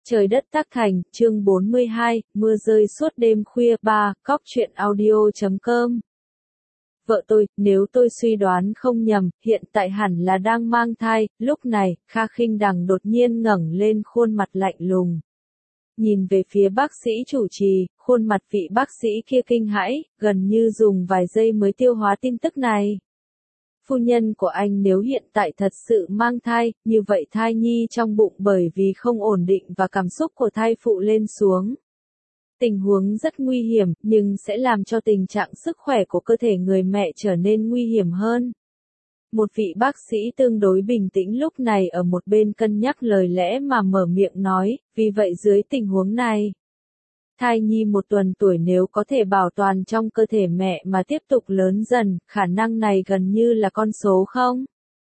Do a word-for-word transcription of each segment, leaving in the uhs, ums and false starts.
Trời đất tác thành, chương bốn mươi hai, mưa rơi suốt đêm khuya ba, cóc truyện audio chấm com. Vợ tôi, nếu tôi suy đoán không nhầm, hiện tại hẳn là đang mang thai. Lúc này, Kha Khinh Đằng đột nhiên ngẩng lên, khuôn mặt lạnh lùng. Nhìn về phía bác sĩ chủ trì, khuôn mặt vị bác sĩ kia kinh hãi, gần như dùng vài giây mới tiêu hóa tin tức này. Phu nhân của anh nếu hiện tại thật sự mang thai, như vậy thai nhi trong bụng bởi vì không ổn định và cảm xúc của thai phụ lên xuống. Tình huống rất nguy hiểm, nhưng sẽ làm cho tình trạng sức khỏe của cơ thể người mẹ trở nên nguy hiểm hơn. Một vị bác sĩ tương đối bình tĩnh lúc này ở một bên cân nhắc lời lẽ mà mở miệng nói, vì vậy dưới tình huống này, thai nhi một tuần tuổi nếu có thể bảo toàn trong cơ thể mẹ mà tiếp tục lớn dần, khả năng này gần như là con số không.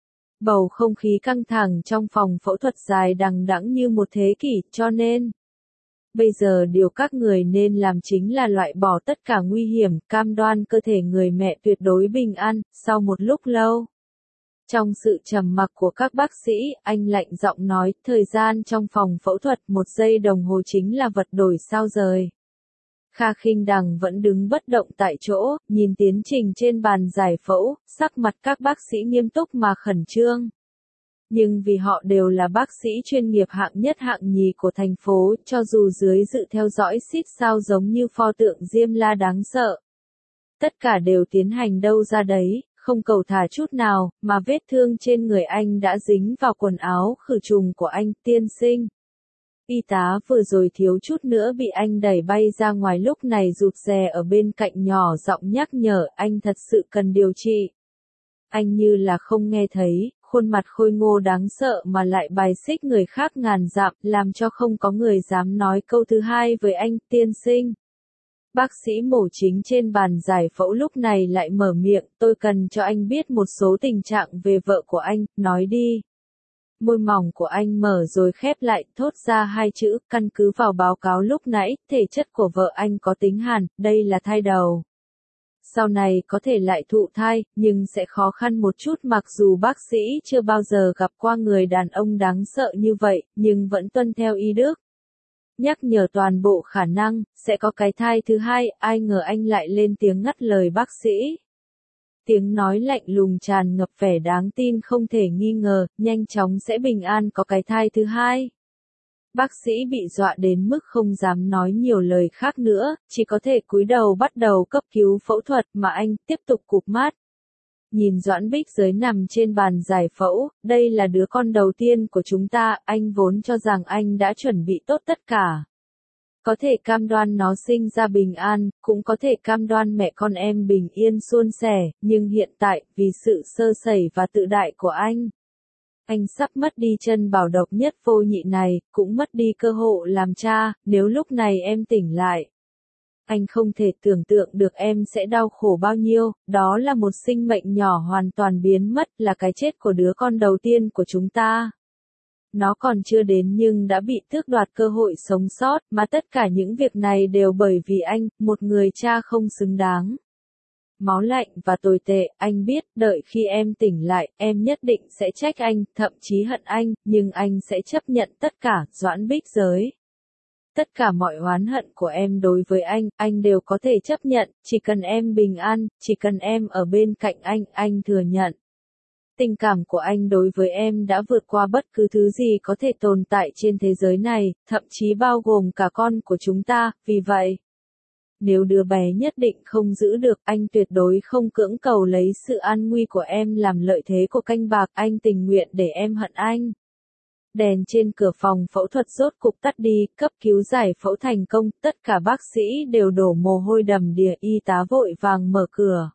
Bầu không khí căng thẳng trong phòng phẫu thuật dài đằng đẵng như một thế kỷ, cho nên bây giờ điều các người nên làm chính là loại bỏ tất cả nguy hiểm, cam đoan cơ thể người mẹ tuyệt đối bình an. Sau một lúc lâu, trong sự trầm mặc của các bác sĩ, anh lạnh giọng nói, thời gian trong phòng phẫu thuật một giây đồng hồ chính là vật đổi sao rời. Kha Khinh Đằng vẫn đứng bất động tại chỗ, nhìn tiến trình trên bàn giải phẫu, sắc mặt các bác sĩ nghiêm túc mà khẩn trương. Nhưng vì họ đều là bác sĩ chuyên nghiệp hạng nhất hạng nhì của thành phố, cho dù dưới sự theo dõi xít sao giống như pho tượng Diêm La đáng sợ. Tất cả đều tiến hành đâu ra đấy. Không cầu thả chút nào, mà vết thương trên người anh đã dính vào quần áo khử trùng của anh, tiên sinh. Y tá vừa rồi thiếu chút nữa bị anh đẩy bay ra ngoài lúc này rụt rè ở bên cạnh nhỏ giọng nhắc nhở anh thật sự cần điều trị. Anh như là không nghe thấy, khuôn mặt khôi ngô đáng sợ mà lại bài xích người khác ngàn dặm, làm cho không có người dám nói câu thứ hai với anh, tiên sinh. Bác sĩ mổ chính trên bàn giải phẫu lúc này lại mở miệng, tôi cần cho anh biết một số tình trạng về vợ của anh, nói đi. Môi mỏng của anh mở rồi khép lại, thốt ra hai chữ, căn cứ vào báo cáo lúc nãy, thể chất của vợ anh có tính hàn, đây là thai đầu. Sau này có thể lại thụ thai, nhưng sẽ khó khăn một chút mặc dù bác sĩ chưa bao giờ gặp qua người đàn ông đáng sợ như vậy, nhưng vẫn tuân theo y đức. Nhắc nhở toàn bộ khả năng, sẽ có cái thai thứ hai, ai ngờ anh lại lên tiếng ngắt lời bác sĩ. Tiếng nói lạnh lùng tràn ngập vẻ đáng tin không thể nghi ngờ, nhanh chóng sẽ bình an có cái thai thứ hai. Bác sĩ bị dọa đến mức không dám nói nhiều lời khác nữa, chỉ có thể cúi đầu bắt đầu cấp cứu phẫu thuật mà anh tiếp tục cụp mắt. Nhìn Doãn Bích Giới nằm trên bàn giải phẫu, đây là đứa con đầu tiên của chúng ta, anh vốn cho rằng anh đã chuẩn bị tốt tất cả. Có thể cam đoan nó sinh ra bình an, cũng có thể cam đoan mẹ con em bình yên suôn sẻ, nhưng hiện tại, vì sự sơ sẩy và tự đại của anh, anh sắp mất đi chân bảo độc nhất vô nhị này, cũng mất đi cơ hội làm cha, nếu lúc này em tỉnh lại. Anh không thể tưởng tượng được em sẽ đau khổ bao nhiêu, đó là một sinh mệnh nhỏ hoàn toàn biến mất, là cái chết của đứa con đầu tiên của chúng ta. Nó còn chưa đến nhưng đã bị tước đoạt cơ hội sống sót, mà tất cả những việc này đều bởi vì anh, một người cha không xứng đáng. Máu lạnh và tồi tệ, anh biết, đợi khi em tỉnh lại, em nhất định sẽ trách anh, thậm chí hận anh, nhưng anh sẽ chấp nhận tất cả, Doãn Bích Giới. Tất cả mọi oán hận của em đối với anh, anh đều có thể chấp nhận, chỉ cần em bình an, chỉ cần em ở bên cạnh anh, anh thừa nhận. Tình cảm của anh đối với em đã vượt qua bất cứ thứ gì có thể tồn tại trên thế giới này, thậm chí bao gồm cả con của chúng ta, vì vậy, nếu đứa bé nhất định không giữ được, anh tuyệt đối không cưỡng cầu lấy sự an nguy của em làm lợi thế của canh bạc, anh tình nguyện để em hận anh. Đèn trên cửa phòng phẫu thuật rốt cục tắt đi, cấp cứu giải phẫu thành công, tất cả bác sĩ đều đổ mồ hôi đầm đìa, y tá vội vàng mở cửa.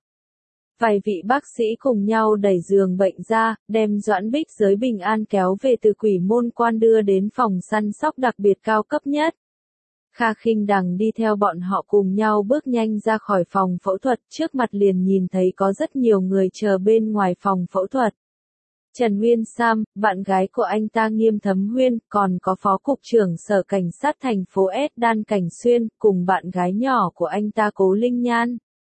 Vài vị bác sĩ cùng nhau đẩy giường bệnh ra, đem Doãn Bích Giới bình an kéo về từ Quỷ Môn Quan đưa đến phòng săn sóc đặc biệt cao cấp nhất. Kha Khinh Đằng đi theo bọn họ cùng nhau bước nhanh ra khỏi phòng phẫu thuật, trước mặt liền nhìn thấy có rất nhiều người chờ bên ngoài phòng phẫu thuật. Trần Nguyên Sam, bạn gái của anh ta Nghiêm Thấm Huyên, còn có Phó Cục trưởng Sở Cảnh sát thành phố S Đan Cảnh Xuyên, cùng bạn gái nhỏ của anh ta Cố Linh Nhan.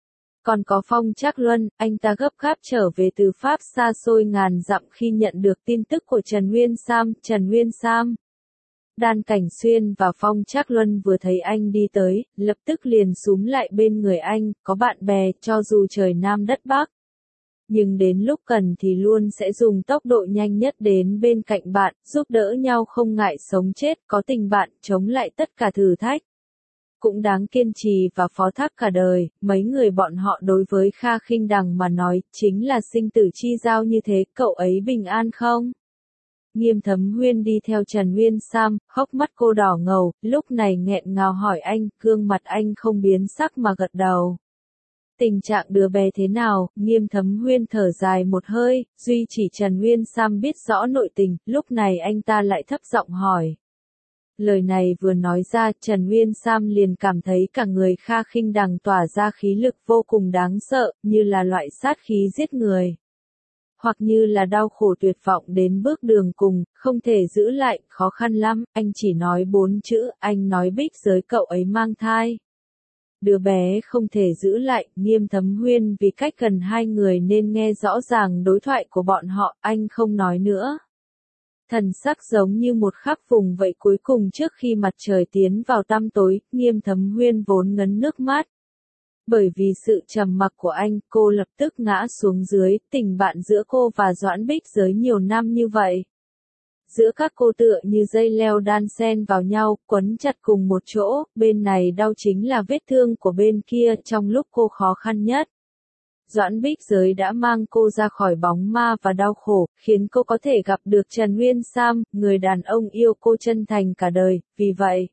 Còn có Phong Trác Luân, anh ta gấp gáp trở về từ Pháp xa xôi ngàn dặm khi nhận được tin tức của Trần Nguyên Sam. Trần Nguyên Sam Đan Cảnh Xuyên và Phong Trác Luân vừa thấy anh đi tới, lập tức liền súm lại bên người anh, có bạn bè, cho dù trời Nam đất Bắc. Nhưng đến lúc cần thì luôn sẽ dùng tốc độ nhanh nhất đến bên cạnh bạn, giúp đỡ nhau không ngại sống chết, có tình bạn, chống lại tất cả thử thách. Cũng đáng kiên trì và phó thác cả đời, mấy người bọn họ đối với Kha Khinh Đằng mà nói, chính là sinh tử chi giao như thế, cậu ấy bình an không? Nghiêm Thấm Huyên đi theo Trần Nguyên Sam, hốc mắt cô đỏ ngầu, lúc này nghẹn ngào hỏi anh, gương mặt anh không biến sắc mà gật đầu. Tình trạng đứa bé thế nào? Nghiêm Thấm Huyên thở dài một hơi, duy chỉ Trần Nguyên Sam biết rõ nội tình, lúc này anh ta lại thấp giọng hỏi. Lời này vừa nói ra, Trần Nguyên Sam liền cảm thấy cả người Kha Khinh Đằng tỏa ra khí lực vô cùng đáng sợ, như là loại sát khí giết người. Hoặc như là đau khổ tuyệt vọng đến bước đường cùng, không thể giữ lại, khó khăn lắm, anh chỉ nói bốn chữ, anh nói Bích Giới cậu ấy mang thai. Đứa bé không thể giữ lại, Nghiêm Thấm Huyên vì cách gần hai người nên nghe rõ ràng đối thoại của bọn họ, anh không nói nữa. Thần sắc giống như một khắc vùng vậy cuối cùng trước khi mặt trời tiến vào tăm tối, Nghiêm Thấm Huyên vốn ngấn nước mắt. Bởi vì sự trầm mặc của anh, cô lập tức ngã xuống dưới, tình bạn giữa cô và Doãn Bích Giới nhiều năm như vậy. Giữa các cô tựa như dây leo đan xen vào nhau, quấn chặt cùng một chỗ, bên này đau chính là vết thương của bên kia trong lúc cô khó khăn nhất. Doãn Bích Giới đã mang cô ra khỏi bóng ma và đau khổ, khiến cô có thể gặp được Trần Nguyên Sam, người đàn ông yêu cô chân thành cả đời, vì vậy.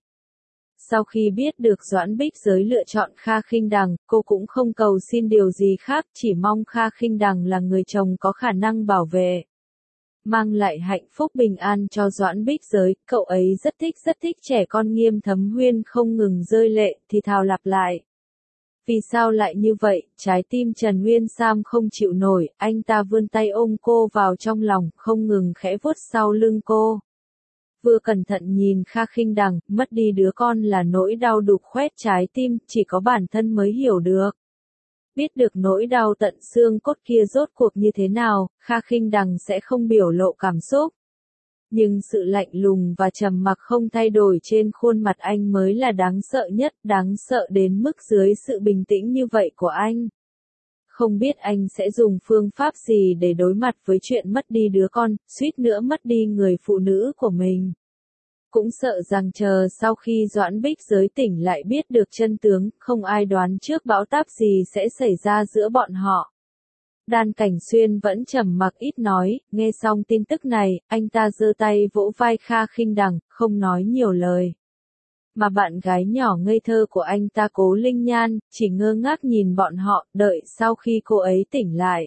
Sau khi biết được Doãn Bích Giới lựa chọn Kha Khinh Đằng, cô cũng không cầu xin điều gì khác, chỉ mong Kha Khinh Đằng là người chồng có khả năng bảo vệ. Mang lại hạnh phúc bình an cho Doãn Bích Giới, cậu ấy rất thích rất thích trẻ con. Nghiêm Thấm Huyên không ngừng rơi lệ, thì thào lặp lại. Vì sao lại như vậy, trái tim Trần Nguyên Sam không chịu nổi, anh ta vươn tay ôm cô vào trong lòng, không ngừng khẽ vuốt sau lưng cô. Vừa cẩn thận nhìn Kha Khinh Đằng, mất đi đứa con là nỗi đau đục khoét trái tim, chỉ có bản thân mới hiểu được. Biết được nỗi đau tận xương cốt kia rốt cuộc như thế nào, Kha Khinh Đằng sẽ không biểu lộ cảm xúc. Nhưng sự lạnh lùng và trầm mặc không thay đổi trên khuôn mặt anh mới là đáng sợ nhất, đáng sợ đến mức dưới sự bình tĩnh như vậy của anh. Không biết anh sẽ dùng phương pháp gì để đối mặt với chuyện mất đi đứa con, suýt nữa mất đi người phụ nữ của mình. Cũng sợ rằng chờ sau khi Doãn Bích Giới tỉnh lại biết được chân tướng, không ai đoán trước bão táp gì sẽ xảy ra giữa bọn họ. Đan Cảnh Xuyên vẫn trầm mặc ít nói, nghe xong tin tức này, anh ta giơ tay vỗ vai Kha Khinh Đằng, không nói nhiều lời. Mà bạn gái nhỏ ngây thơ của anh ta Cố Linh Nhan, chỉ ngơ ngác nhìn bọn họ, đợi sau khi cô ấy tỉnh lại.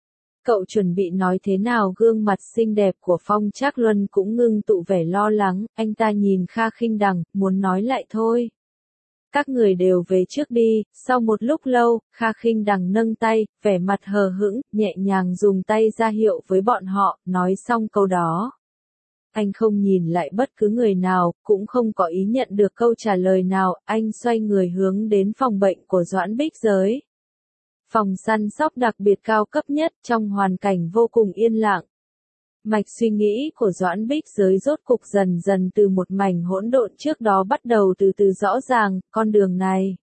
Cậu chuẩn bị nói thế nào? Gương mặt xinh đẹp của Phong Trác Luân cũng ngưng tụ vẻ lo lắng, anh ta nhìn Kha Khinh Đằng, muốn nói lại thôi. Các người đều về trước đi. Sau một lúc lâu, Kha Khinh Đằng nâng tay, vẻ mặt hờ hững, nhẹ nhàng dùng tay ra hiệu với bọn họ, nói xong câu đó. Anh không nhìn lại bất cứ người nào, cũng không có ý nhận được câu trả lời nào, anh xoay người hướng đến phòng bệnh của Doãn Bích Giới. Phòng săn sóc đặc biệt cao cấp nhất trong hoàn cảnh vô cùng yên lặng. Mạch suy nghĩ của Doãn Bích Giới rốt cục dần dần từ một mảnh hỗn độn trước đó bắt đầu từ từ rõ ràng, con đường này.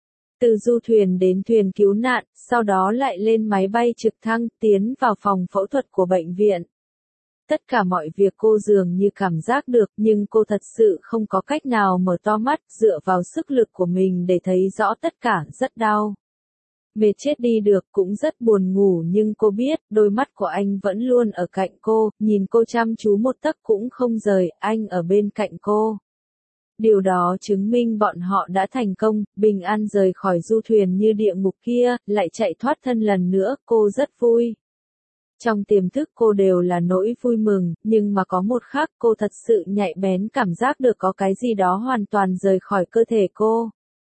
Từ du thuyền đến thuyền cứu nạn, sau đó lại lên máy bay trực thăng, tiến vào phòng phẫu thuật của bệnh viện. Tất cả mọi việc cô dường như cảm giác được, nhưng cô thật sự không có cách nào mở to mắt, dựa vào sức lực của mình để thấy rõ tất cả, rất đau. Mệt chết đi được, cũng rất buồn ngủ, nhưng cô biết, đôi mắt của anh vẫn luôn ở cạnh cô, nhìn cô chăm chú một tấc cũng không rời, anh ở bên cạnh cô. Điều đó chứng minh bọn họ đã thành công, bình an rời khỏi du thuyền như địa ngục kia, lại chạy thoát thân lần nữa, cô rất vui. Trong tiềm thức cô đều là nỗi vui mừng, nhưng mà có một khắc cô thật sự nhạy bén cảm giác được có cái gì đó hoàn toàn rời khỏi cơ thể cô.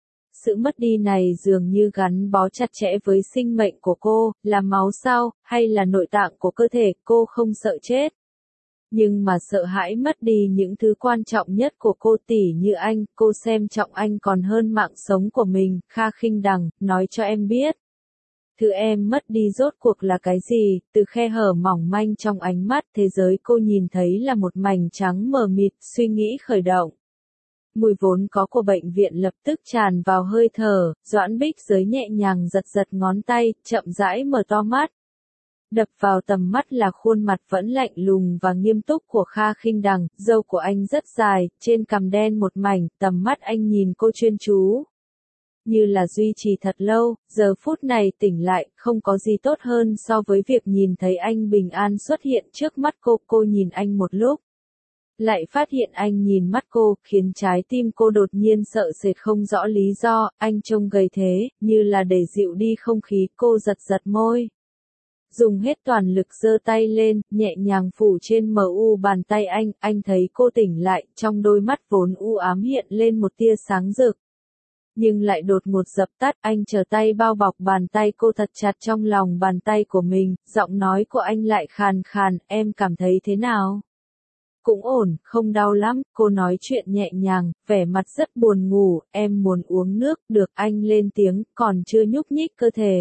Sự mất đi này dường như gắn bó chặt chẽ với sinh mệnh của cô, là máu sao, hay là nội tạng của cơ thể, cô không sợ chết. Nhưng mà sợ hãi mất đi những thứ quan trọng nhất của cô, tỉ như anh, cô xem trọng anh còn hơn mạng sống của mình. Kha Khinh Đằng, nói cho em biết. Thứ em mất đi rốt cuộc là cái gì? Từ khe hở mỏng manh trong ánh mắt, thế giới cô nhìn thấy là một mảnh trắng mờ mịt, suy nghĩ khởi động. Mùi vốn có của bệnh viện lập tức tràn vào hơi thở, Doãn Bích Giới nhẹ nhàng giật giật ngón tay, chậm rãi mở to mắt. Đập vào tầm mắt là khuôn mặt vẫn lạnh lùng và nghiêm túc của Kha Khinh Đằng, râu của anh rất dài, trên cằm đen một mảnh, tầm mắt anh nhìn cô chuyên chú. Như là duy trì thật lâu, giờ phút này tỉnh lại, không có gì tốt hơn so với việc nhìn thấy anh bình an xuất hiện trước mắt cô, cô nhìn anh một lúc. Lại phát hiện anh nhìn mắt cô, khiến trái tim cô đột nhiên sợ sệt không rõ lý do, anh trông gầy thế, như là để dịu đi không khí, cô giật giật môi. Dùng hết toàn lực giơ tay lên, nhẹ nhàng phủ trên mờ u bàn tay anh, anh thấy cô tỉnh lại, trong đôi mắt vốn u ám hiện lên một tia sáng rực. Nhưng lại đột ngột dập tắt, anh trở tay bao bọc bàn tay cô thật chặt trong lòng bàn tay của mình, giọng nói của anh lại khàn khàn, em cảm thấy thế nào? Cũng ổn, không đau lắm, cô nói chuyện nhẹ nhàng, vẻ mặt rất buồn ngủ, em muốn uống nước, được, anh lên tiếng, còn chưa nhúc nhích cơ thể.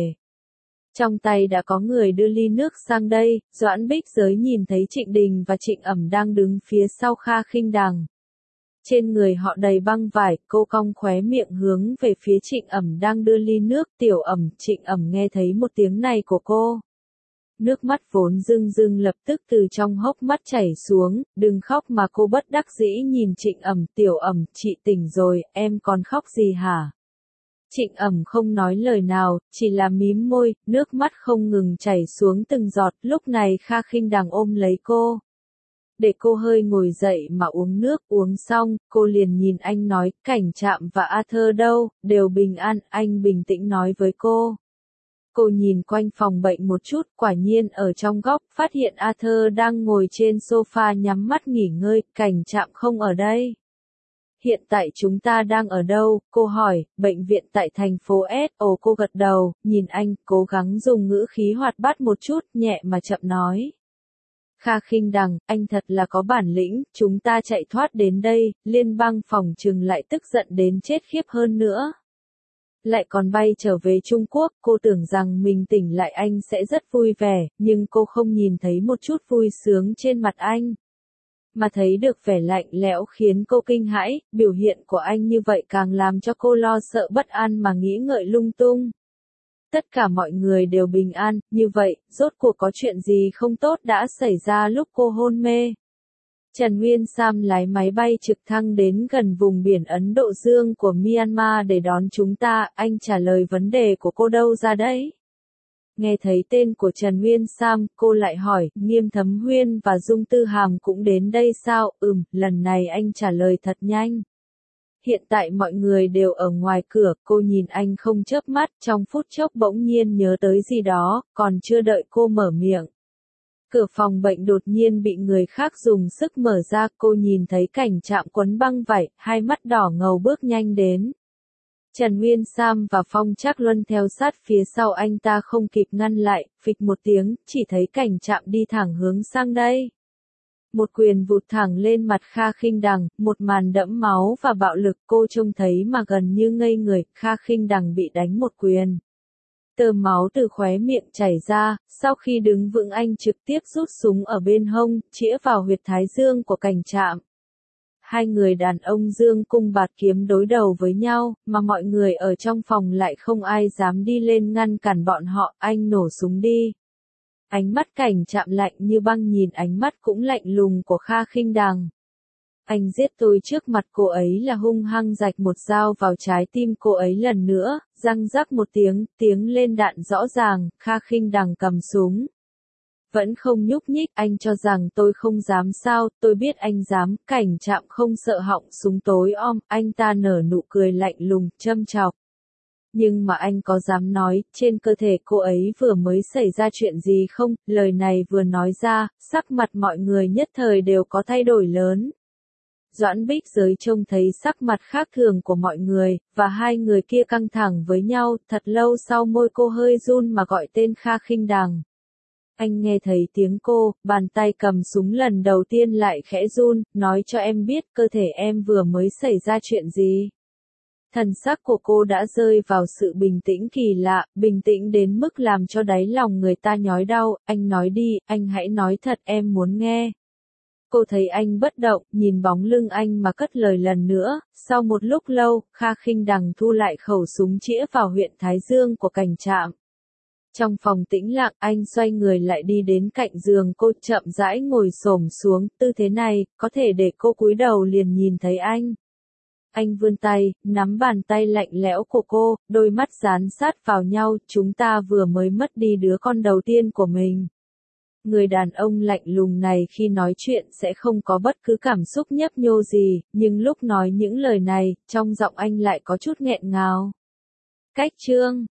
Trong tay đã có người đưa ly nước sang đây, Doãn Bích Giới nhìn thấy Trịnh Đình và Trịnh Ẩm đang đứng phía sau Kha Khinh Đằng. Trên người họ đầy băng vải, cô cong khóe miệng hướng về phía Trịnh Ẩm đang đưa ly nước, Tiểu Ẩm, Trịnh Ẩm nghe thấy một tiếng này của cô. Nước mắt vốn rưng rưng lập tức từ trong hốc mắt chảy xuống, đừng khóc mà cô bất đắc dĩ nhìn Trịnh Ẩm, Tiểu Ẩm, chị tỉnh rồi, em còn khóc gì hả? Trịnh Ẩm không nói lời nào, chỉ là mím môi, nước mắt không ngừng chảy xuống từng giọt, lúc này Kha Khinh Đằng ôm lấy cô. Để cô hơi ngồi dậy mà uống nước, uống xong, cô liền nhìn anh nói, Cảnh Trạm và Arthur đâu, đều bình an, anh bình tĩnh nói với cô. Cô nhìn quanh phòng bệnh một chút, quả nhiên ở trong góc, phát hiện Arthur đang ngồi trên sofa nhắm mắt nghỉ ngơi, Cảnh Trạm không ở đây. Hiện tại chúng ta đang ở đâu? Cô hỏi, bệnh viện tại thành phố S. Ồ, cô gật đầu, nhìn anh, cố gắng dùng ngữ khí hoạt bát một chút, nhẹ mà chậm nói. Kha Khinh Đằng, anh thật là có bản lĩnh, chúng ta chạy thoát đến đây, liên bang phòng trừng lại tức giận đến chết khiếp hơn nữa. Lại còn bay trở về Trung Quốc, cô tưởng rằng mình tỉnh lại anh sẽ rất vui vẻ, nhưng cô không nhìn thấy một chút vui sướng trên mặt anh. Mà thấy được vẻ lạnh lẽo khiến cô kinh hãi, biểu hiện của anh như vậy càng làm cho cô lo sợ bất an mà nghĩ ngợi lung tung. Tất cả mọi người đều bình an, như vậy, rốt cuộc có chuyện gì không tốt đã xảy ra lúc cô hôn mê. Trần Nguyên Sam lái máy bay trực thăng đến gần vùng biển Ấn Độ Dương của Myanmar để đón chúng ta, anh trả lời vấn đề của cô đâu ra đấy? Nghe thấy tên của Trần Nguyên Sam, cô lại hỏi, Nghiêm Thấm Huyên và Dung Tư Hàm cũng đến đây sao? Ừm, lần này anh trả lời thật nhanh. Hiện tại mọi người đều ở ngoài cửa, cô nhìn anh không chớp mắt, trong phút chốc bỗng nhiên nhớ tới gì đó, còn chưa đợi cô mở miệng. Cửa phòng bệnh đột nhiên bị người khác dùng sức mở ra, cô nhìn thấy Cảnh Trạm quấn băng vải, hai mắt đỏ ngầu bước nhanh đến. Trần Nguyên Sam và Phong Trác Luân theo sát phía sau anh ta không kịp ngăn lại, phịch một tiếng, chỉ thấy Cảnh Trạm đi thẳng hướng sang đây. Một quyền vụt thẳng lên mặt Kha Khinh Đằng, một màn đẫm máu và bạo lực cô trông thấy mà gần như ngây người, Kha Khinh Đằng bị đánh một quyền. Tơ máu từ khóe miệng chảy ra, sau khi đứng vững anh trực tiếp rút súng ở bên hông, chĩa vào huyệt thái dương của Cảnh Trạm. Hai người đàn ông dương cung bạt kiếm đối đầu với nhau, mà mọi người ở trong phòng lại không ai dám đi lên ngăn cản bọn họ, anh nổ súng đi. Ánh mắt Cảnh Trạm lạnh như băng nhìn ánh mắt cũng lạnh lùng của Kha Khinh Đằng. Anh giết tôi trước mặt cô ấy là hung hăng rạch một dao vào trái tim cô ấy lần nữa, răng rắc một tiếng, tiếng lên đạn rõ ràng, Kha Khinh Đằng cầm súng. Vẫn không nhúc nhích, anh cho rằng tôi không dám sao, tôi biết anh dám, Cảnh Trạm không sợ họng súng tối om, anh ta nở nụ cười lạnh lùng, châm chọc. Nhưng mà anh có dám nói, trên cơ thể cô ấy vừa mới xảy ra chuyện gì không, lời này vừa nói ra, sắc mặt mọi người nhất thời đều có thay đổi lớn. Doãn Bích Giới trông thấy sắc mặt khác thường của mọi người, và hai người kia căng thẳng với nhau, thật lâu sau môi cô hơi run mà gọi tên Kha Khinh Đằng. Anh nghe thấy tiếng cô, bàn tay cầm súng lần đầu tiên lại khẽ run, nói cho em biết cơ thể em vừa mới xảy ra chuyện gì. Thần sắc của cô đã rơi vào sự bình tĩnh kỳ lạ, bình tĩnh đến mức làm cho đáy lòng người ta nhói đau. Anh nói đi, anh hãy nói thật, em muốn nghe. Cô thấy anh bất động, nhìn bóng lưng anh mà cất lời lần nữa. Sau một lúc lâu, Kha Khinh Đằng thu lại khẩu súng chĩa vào huyện Thái Dương của Cảnh Trạm. Trong phòng tĩnh lặng, anh xoay người lại đi đến cạnh giường cô, chậm rãi ngồi xổm xuống. Tư thế này, có thể để cô cúi đầu liền nhìn thấy anh. Anh vươn tay, nắm bàn tay lạnh lẽo của cô, đôi mắt dán sát vào nhau. Chúng ta vừa mới mất đi đứa con đầu tiên của mình. Người đàn ông lạnh lùng này khi nói chuyện sẽ không có bất cứ cảm xúc nhấp nhô gì, nhưng lúc nói những lời này, trong giọng anh lại có chút nghẹn ngào. Cách chương